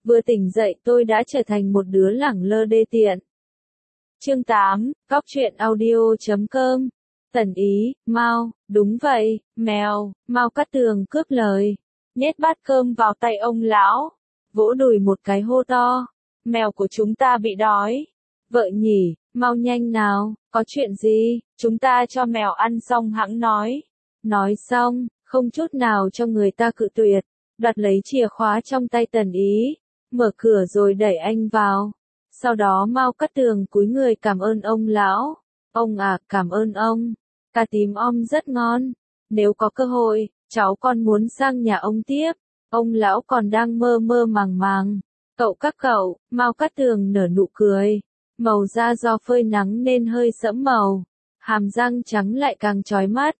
vừa tỉnh dậy tôi đã trở thành một đứa lẳng lơ đê tiện. Chương 8, Cóc truyện audio.com. Tần Ý, Mao, đúng vậy, mèo, Mao Cát Tường cướp lời, nhét bát cơm vào tay ông lão, vỗ đùi một cái hô to, mèo của chúng ta bị đói. Vợ nhỉ, mau nhanh nào, có chuyện gì, chúng ta cho mèo ăn xong hẵng nói. Nói xong, không chút nào cho người ta cự tuyệt, đoạt lấy chìa khóa trong tay Tần Ý, mở cửa rồi đẩy anh vào. Sau đó Mao Cát Tường cúi người cảm ơn ông lão. Ông à, cảm ơn ông. Cà tím om rất ngon. Nếu có cơ hội, cháu con muốn sang nhà ông tiếp. Ông lão còn đang mơ mơ màng màng. Các cậu, Mao Cát Tường nở nụ cười. Màu da do phơi nắng nên hơi sẫm màu. Hàm răng trắng lại càng chói mắt.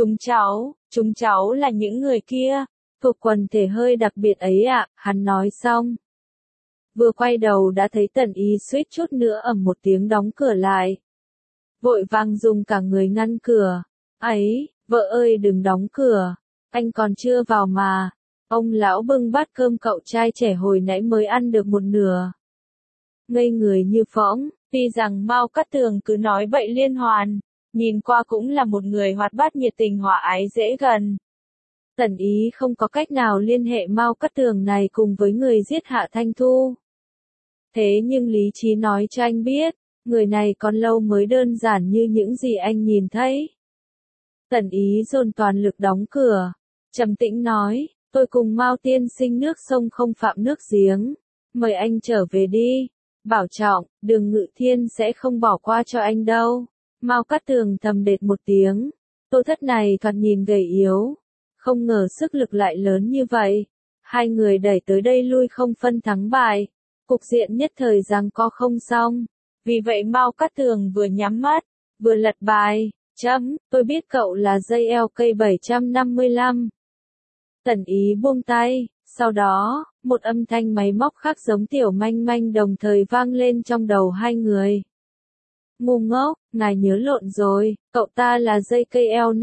Chúng cháu là những người kia, thuộc quần thể hơi đặc biệt ấy ạ, hắn nói xong. Vừa quay đầu đã thấy Tần Ý suýt chút nữa ầm một tiếng đóng cửa lại. Vội vàng dùng cả người ngăn cửa. Ấy, vợ ơi đừng đóng cửa, anh còn chưa vào mà. Ông lão bưng bát cơm cậu trai trẻ hồi nãy mới ăn được một nửa. Ngây người như phỗng, tuy rằng Mao Cát Tường cứ nói bậy liên hoàn, nhìn qua cũng là một người hoạt bát nhiệt tình hòa ái dễ gần. Tần Ý không có cách nào liên hệ Mao Cát Tường này cùng với người giết Hạ Thanh Thu. Thế nhưng lý trí nói cho anh biết, người này còn lâu mới đơn giản như những gì anh nhìn thấy. Tần Ý dồn toàn lực đóng cửa, trầm tĩnh nói, tôi cùng Mao tiên sinh nước sông không phạm nước giếng, mời anh trở về đi, bảo trọng, Đường Ngự Thiên sẽ không bỏ qua cho anh đâu. Mao Cát Tường thầm đệt một tiếng, Tô Thất này thoạt nhìn gầy yếu, không ngờ sức lực lại lớn như vậy. Hai người đẩy tới đây lui không phân thắng bại, cục diện nhất thời giằng co không xong. Vì vậy Mao Cát Tường vừa nhắm mắt, vừa lật bài, tôi biết cậu là dây LK 755. Tần Ý buông tay, sau đó, một âm thanh máy móc khác giống tiểu manh manh đồng thời vang lên trong đầu hai người. Ngu ngốc, ngài nhớ lộn rồi, cậu ta là dây KL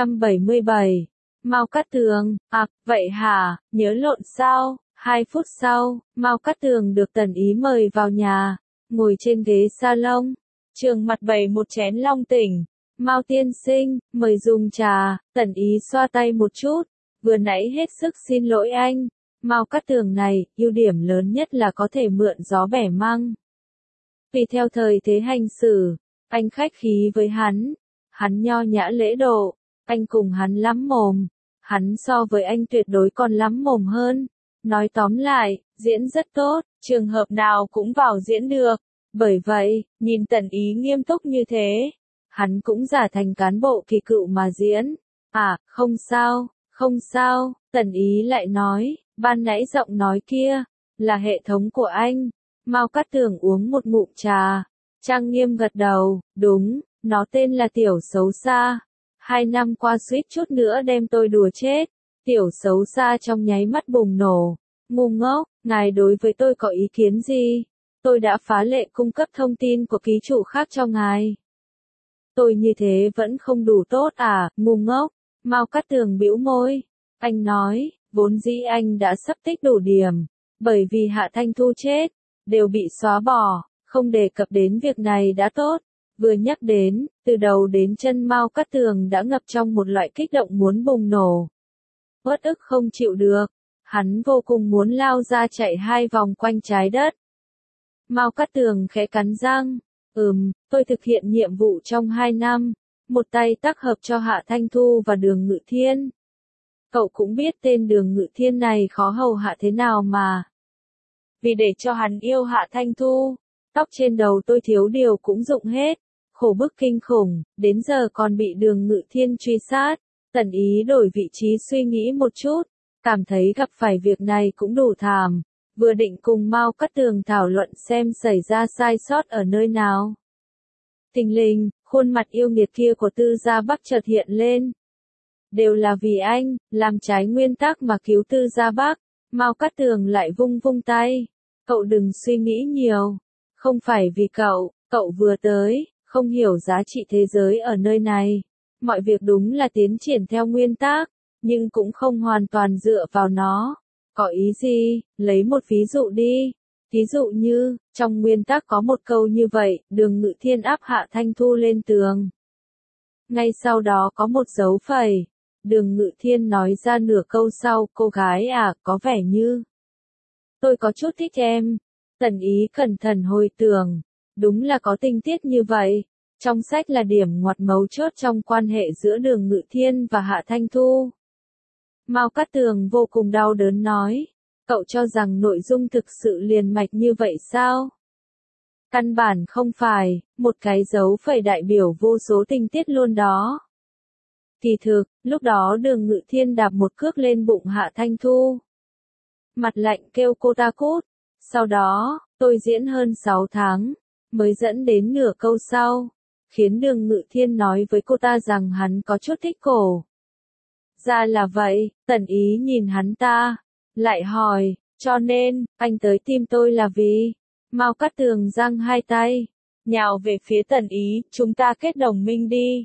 577. Mao Cát Tường, vậy hả, nhớ lộn sao? 2 phút sau, Mao Cát Tường được Tần Ý mời vào nhà, ngồi trên ghế salon, trường mặt bày một chén long tỉnh. Mao tiên sinh, mời dùng trà. Tần Ý xoa tay một chút, vừa nãy hết sức xin lỗi anh. Mao Cát Tường này, ưu điểm lớn nhất là có thể mượn gió bẻ măng. Vì theo thời thế hành xử, anh khách khí với hắn nho nhã lễ độ, anh cùng hắn lắm mồm, hắn so với anh tuyệt đối còn lắm mồm hơn. Nói tóm lại, diễn rất tốt, trường hợp nào cũng vào diễn được. Bởi vậy, nhìn Tần Ý nghiêm túc như thế, hắn cũng giả thành cán bộ kỳ cựu mà diễn. Không sao, Tần Ý lại nói, ban nãy giọng nói kia, là hệ thống của anh. Mao Cát Tường uống một ngụm trà, trang nghiêm gật đầu, đúng, nó tên là Tiểu Xấu Xa. 2 năm qua suýt chút nữa đem tôi đùa chết. Tiểu Xấu Xa trong nháy mắt bùng nổ. Ngu ngốc, ngài đối với tôi có ý kiến gì? Tôi đã phá lệ cung cấp thông tin của ký chủ khác cho ngài. Tôi như thế vẫn không đủ tốt à, ngu ngốc. Mao Cát Tường bĩu môi. Anh nói, vốn dĩ anh đã sắp tích đủ điểm. Bởi vì Hạ Thanh Thu chết, đều bị xóa bỏ, không đề cập đến việc này đã tốt. Vừa nhắc đến, từ đầu đến chân Mao Cát Tường đã ngập trong một loại kích động muốn bùng nổ. Uất ức không chịu được, hắn vô cùng muốn lao ra chạy 2 vòng quanh trái đất. Mao Cát Tường khẽ cắn răng, tôi thực hiện nhiệm vụ trong 2 năm, một tay tác hợp cho Hạ Thanh Thu và Đường Ngự Thiên. Cậu cũng biết tên Đường Ngự Thiên này khó hầu hạ thế nào mà. Vì để cho hắn yêu Hạ Thanh Thu, tóc trên đầu tôi thiếu điều cũng rụng hết, khổ bức kinh khủng, đến giờ còn bị Đường Ngự Thiên truy sát. Tần Ý đổi vị trí suy nghĩ một chút, cảm thấy gặp phải việc này cũng đủ thảm, vừa định cùng Mao Cát Tường thảo luận xem xảy ra sai sót ở nơi nào. Thình lình, khuôn mặt yêu nghiệt kia của Tư Gia Bắc chợt hiện lên. Đều là vì anh, làm trái nguyên tắc mà cứu Tư Gia Bắc. Mao Cát Tường lại vung vung tay. Cậu đừng suy nghĩ nhiều. Không phải vì cậu vừa tới, không hiểu giá trị thế giới ở nơi này. Mọi việc đúng là tiến triển theo nguyên tắc, nhưng cũng không hoàn toàn dựa vào nó. Có ý gì? Lấy một ví dụ đi. Ví dụ như, trong nguyên tắc có một câu như vậy, Đường Ngự Thiên áp Hạ Thanh Thu lên tường. Ngay sau đó có một dấu phẩy. Đường Ngự Thiên nói ra nửa câu sau, cô gái à, có vẻ như tôi có chút thích em. Tần Ý cẩn thận hồi tưởng. Đúng là có tình tiết như vậy. Trong sách là điểm ngoặt mấu chốt trong quan hệ giữa Đường Ngự Thiên và Hạ Thanh Thu. Mao Cát Tường vô cùng đau đớn nói. Cậu cho rằng nội dung thực sự liền mạch như vậy sao? Căn bản không phải, một cái dấu phẩy đại biểu vô số tình tiết luôn đó. Kỳ thực, lúc đó Đường Ngự Thiên đạp một cước lên bụng Hạ Thanh Thu. Mặt lạnh kêu cô ta cút. Sau đó, tôi diễn hơn 6 tháng, mới dẫn đến nửa câu sau, khiến Đường Ngự Thiên nói với cô ta rằng hắn có chút thích cổ. Ra là vậy, Tần Ý nhìn hắn ta, lại hỏi, cho nên, anh tới tìm tôi là vì? Mao Cát Tường giang hai tay, nhào về phía Tần Ý, chúng ta kết đồng minh đi.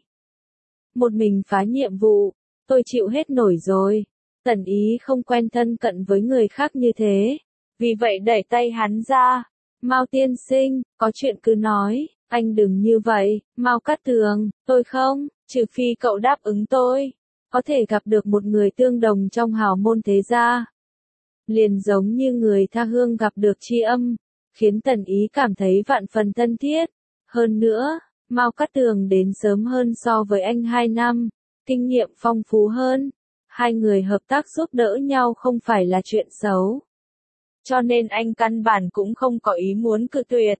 Một mình phá nhiệm vụ, tôi chịu hết nổi rồi. Tần Ý không quen thân cận với người khác như thế, vì vậy đẩy tay hắn ra. Mao tiên sinh, có chuyện cứ nói, anh đừng như vậy. Mao Cát Tường, tôi không, trừ phi cậu đáp ứng tôi, có thể gặp được một người tương đồng trong hào môn thế gia. Liền giống như người tha hương gặp được tri âm, khiến Tần Ý cảm thấy vạn phần thân thiết. Hơn nữa, Mao Cát Tường đến sớm hơn so với anh 2 năm, kinh nghiệm phong phú hơn. Hai người hợp tác giúp đỡ nhau không phải là chuyện xấu. Cho nên anh căn bản cũng không có ý muốn cự tuyệt.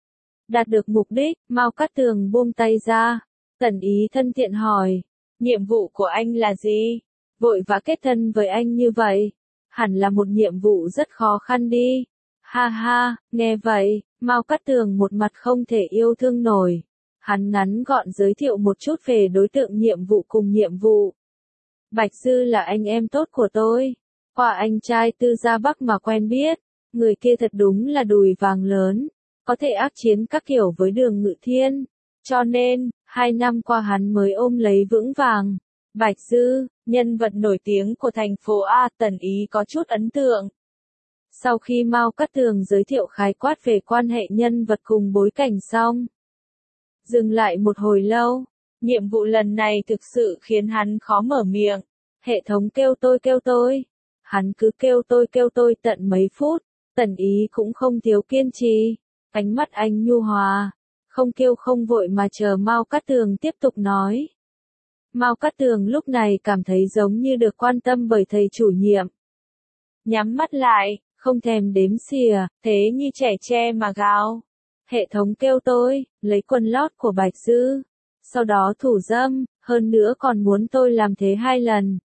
Đạt được mục đích, Mao Cát Tường buông tay ra. Tần Ý thân thiện hỏi, nhiệm vụ của anh là gì? Vội vã kết thân với anh như vậy, hẳn là một nhiệm vụ rất khó khăn đi. Ha ha, nghe vậy, Mao Cát Tường một mặt không thể yêu thương nổi. Hắn ngắn gọn giới thiệu một chút về đối tượng nhiệm vụ cùng nhiệm vụ. Bạch Dư là anh em tốt của tôi. Qua anh trai Tư Gia Bắc mà quen biết. Người kia thật đúng là đùi vàng lớn. Có thể ác chiến các kiểu với Đường Ngự Thiên. Cho nên, 2 năm qua hắn mới ôm lấy vững vàng. Bạch Dư, nhân vật nổi tiếng của thành phố A, Tần Ý có chút ấn tượng. Sau khi Mao Cát Tường giới thiệu khái quát về quan hệ nhân vật cùng bối cảnh xong, dừng lại một hồi lâu, nhiệm vụ lần này thực sự khiến hắn khó mở miệng. Hệ thống kêu tôi. Hắn cứ kêu tôi tận mấy phút, Tần Ý cũng không thiếu kiên trì. Ánh mắt anh nhu hòa, không kêu không vội mà chờ Mao Cát Tường tiếp tục nói. Mao Cát Tường lúc này cảm thấy giống như được quan tâm bởi thầy chủ nhiệm. Nhắm mắt lại, không thèm đếm xỉa, thế như trẻ tre mà gào. Hệ thống kêu tôi, lấy quần lót của Bạch Dư, sau đó thủ dâm, hơn nữa còn muốn tôi làm thế 2 lần.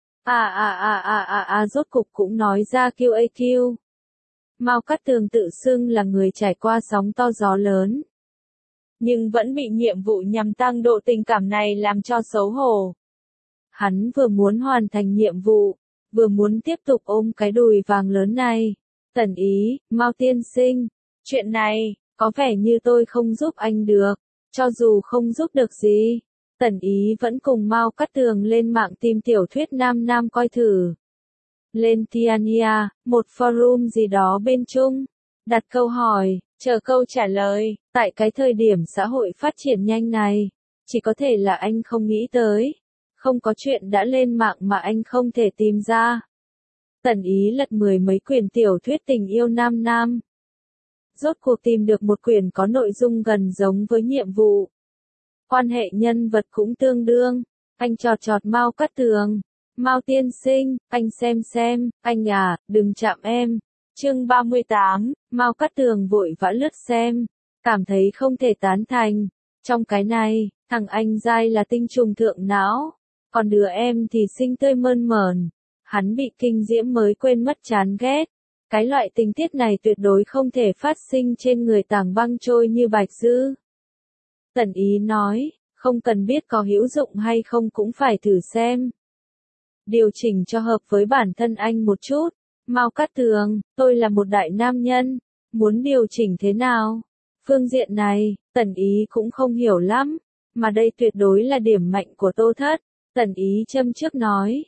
Rốt cục cũng nói ra QAQ. Mao Cát Tường tự xưng là người trải qua sóng to gió lớn, nhưng vẫn bị nhiệm vụ nhằm tăng độ tình cảm này làm cho xấu hổ. Hắn vừa muốn hoàn thành nhiệm vụ, vừa muốn tiếp tục ôm cái đùi vàng lớn này. Tần Ý, Mao tiên sinh, chuyện này, có vẻ như tôi không giúp anh được. Cho dù không giúp được gì, Tần Ý vẫn cùng Mao Cát Tường lên mạng tìm tiểu thuyết nam coi thử. Lên Tiania, một forum gì đó bên Trung, đặt câu hỏi, chờ câu trả lời. Tại cái thời điểm xã hội phát triển nhanh này, chỉ có thể là anh không nghĩ tới. Không có chuyện đã lên mạng mà anh không thể tìm ra. Tần Ý lật 10 mấy quyển tiểu thuyết tình yêu nam. Rốt cuộc tìm được một quyển có nội dung gần giống với nhiệm vụ. Quan hệ nhân vật cũng tương đương. Anh chọt Mao Cát Tường. Mao tiên sinh, anh xem, anh à, đừng chạm em. Chương 38, Mao Cát Tường vội vã lướt xem. Cảm thấy không thể tán thành. Trong cái này, thằng anh giai là tinh trùng thượng não. Còn đứa em thì xinh tươi mơn mởn. Hắn bị kinh diễm mới quên mất chán ghét. Cái loại tình tiết này tuyệt đối không thể phát sinh trên người tảng băng trôi như Bạch Dư. Tần Ý nói, không cần biết có hữu dụng hay không cũng phải thử xem. Điều chỉnh cho hợp với bản thân anh một chút. Mao Cát Tường, tôi là một đại nam nhân. Muốn điều chỉnh thế nào? Phương diện này, Tần Ý cũng không hiểu lắm. Mà đây tuyệt đối là điểm mạnh của Tô Thất. Tần Ý châm trước nói.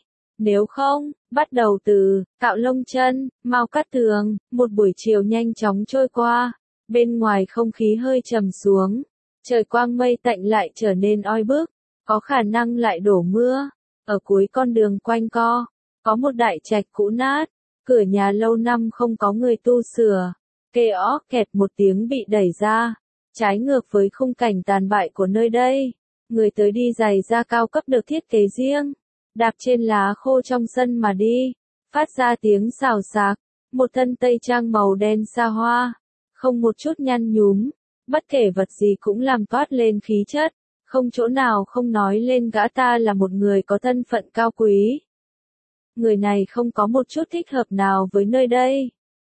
Nếu không, bắt đầu từ cạo lông chân, Mao Cát Tường, một buổi chiều nhanh chóng trôi qua, bên ngoài không khí hơi trầm xuống, trời quang mây tạnh lại trở nên oi bức, có khả năng lại đổ mưa. Ở cuối con đường quanh co, có một đại trạch cũ nát, cửa nhà lâu năm không có người tu sửa, kê ó kẹt một tiếng bị đẩy ra, trái ngược với khung cảnh tàn bại của nơi đây. Người tới đi giày da cao cấp được thiết kế riêng, đạp trên lá khô trong sân mà đi, phát ra tiếng xào xạc, một thân tây trang màu đen xa hoa, không một chút nhăn nhúm, bất kể vật gì cũng làm toát lên khí chất, không chỗ nào không nói lên gã ta là một người có thân phận cao quý. Người này không có một chút thích hợp nào với nơi đây.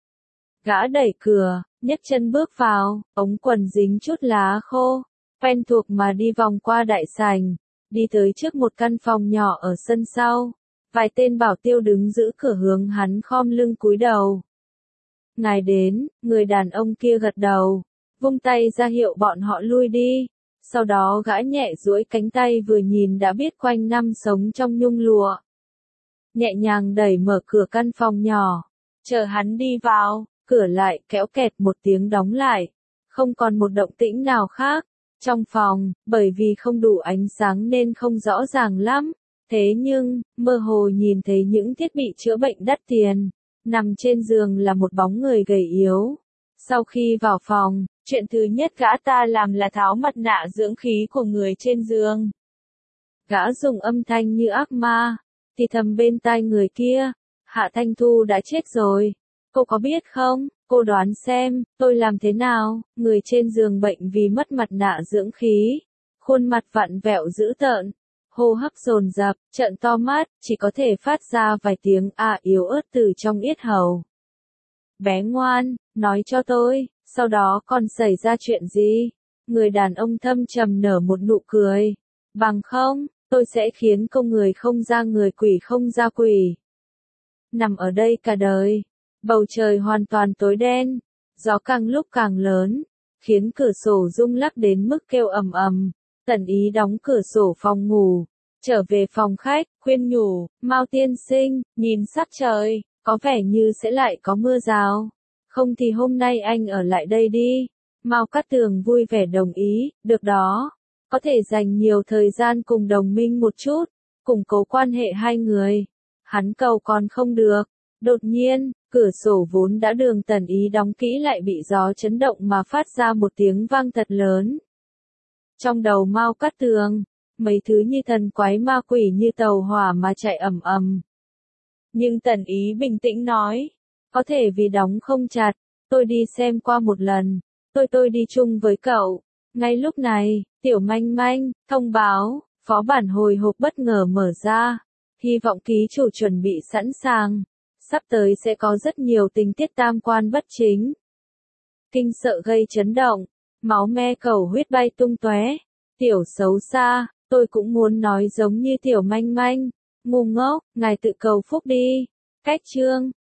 Gã đẩy cửa, nhấc chân bước vào, ống quần dính chút lá khô, quen thuộc mà đi vòng qua đại sảnh, đi tới trước một căn phòng nhỏ ở sân sau. Vài tên bảo tiêu đứng giữ cửa hướng hắn khom lưng cúi đầu. Ngài đến, người đàn ông kia gật đầu, vung tay ra hiệu bọn họ lui đi. Sau đó gã nhẹ duỗi cánh tay vừa nhìn đã biết quanh năm sống trong nhung lụa. Nhẹ nhàng đẩy mở cửa căn phòng nhỏ, chờ hắn đi vào, cửa lại kéo kẹt một tiếng đóng lại. Không còn một động tĩnh nào khác. Trong phòng, bởi vì không đủ ánh sáng nên không rõ ràng lắm. Thế nhưng, mơ hồ nhìn thấy những thiết bị chữa bệnh đắt tiền. Nằm trên giường là một bóng người gầy yếu. Sau khi vào phòng, chuyện thứ nhất gã ta làm là tháo mặt nạ dưỡng khí của người trên giường. Gã dùng âm thanh như ác ma, thì thầm bên tai người kia, Hạ Thanh Thu đã chết rồi. Cô có biết không, cô đoán xem, tôi làm thế nào? Người trên giường bệnh vì mất mặt nạ dưỡng khí, khuôn mặt vặn vẹo dữ tợn, hô hấp dồn dập, trợn to mắt, chỉ có thể phát ra vài tiếng yếu ớt từ trong yết hầu. Bé ngoan, nói cho tôi, sau đó còn xảy ra chuyện gì? Người đàn ông thâm trầm nở một nụ cười. Bằng không, tôi sẽ khiến cô người không ra người quỷ không ra quỷ. Nằm ở đây cả đời. Bầu trời hoàn toàn tối đen, gió càng lúc càng lớn, khiến cửa sổ rung lắc đến mức kêu ầm ầm. Tần Ý đóng cửa sổ phòng ngủ, trở về phòng khách, khuyên nhủ, Mao tiên sinh, nhìn sắc trời, có vẻ như sẽ lại có mưa rào. Không thì hôm nay anh ở lại đây đi. Mao Cát Tường vui vẻ đồng ý, được đó. Có thể dành nhiều thời gian cùng đồng minh một chút, củng cố quan hệ hai người. Hắn cầu còn không được. Đột nhiên, cửa sổ vốn đã đường Tần Ý đóng kỹ lại bị gió chấn động mà phát ra một tiếng vang thật lớn. Trong đầu Mao Cát Tường, mấy thứ như thần quái ma quỷ như tàu hỏa mà chạy ầm ầm. Nhưng Tần Ý bình tĩnh nói, có thể vì đóng không chặt, tôi đi xem qua một lần, tôi đi chung với cậu. Ngay lúc này, Tiểu Manh Manh, thông báo, phó bản hồi hộp bất ngờ mở ra, hy vọng ký chủ chuẩn bị sẵn sàng. Sắp tới sẽ có rất nhiều tình tiết tam quan bất chính. Kinh sợ gây chấn động, máu me cầu huyết bay tung tóe. Tiểu xấu xa, tôi cũng muốn nói giống như Tiểu Manh Manh. Ngu ngốc, ngài tự cầu phúc đi. Cách chương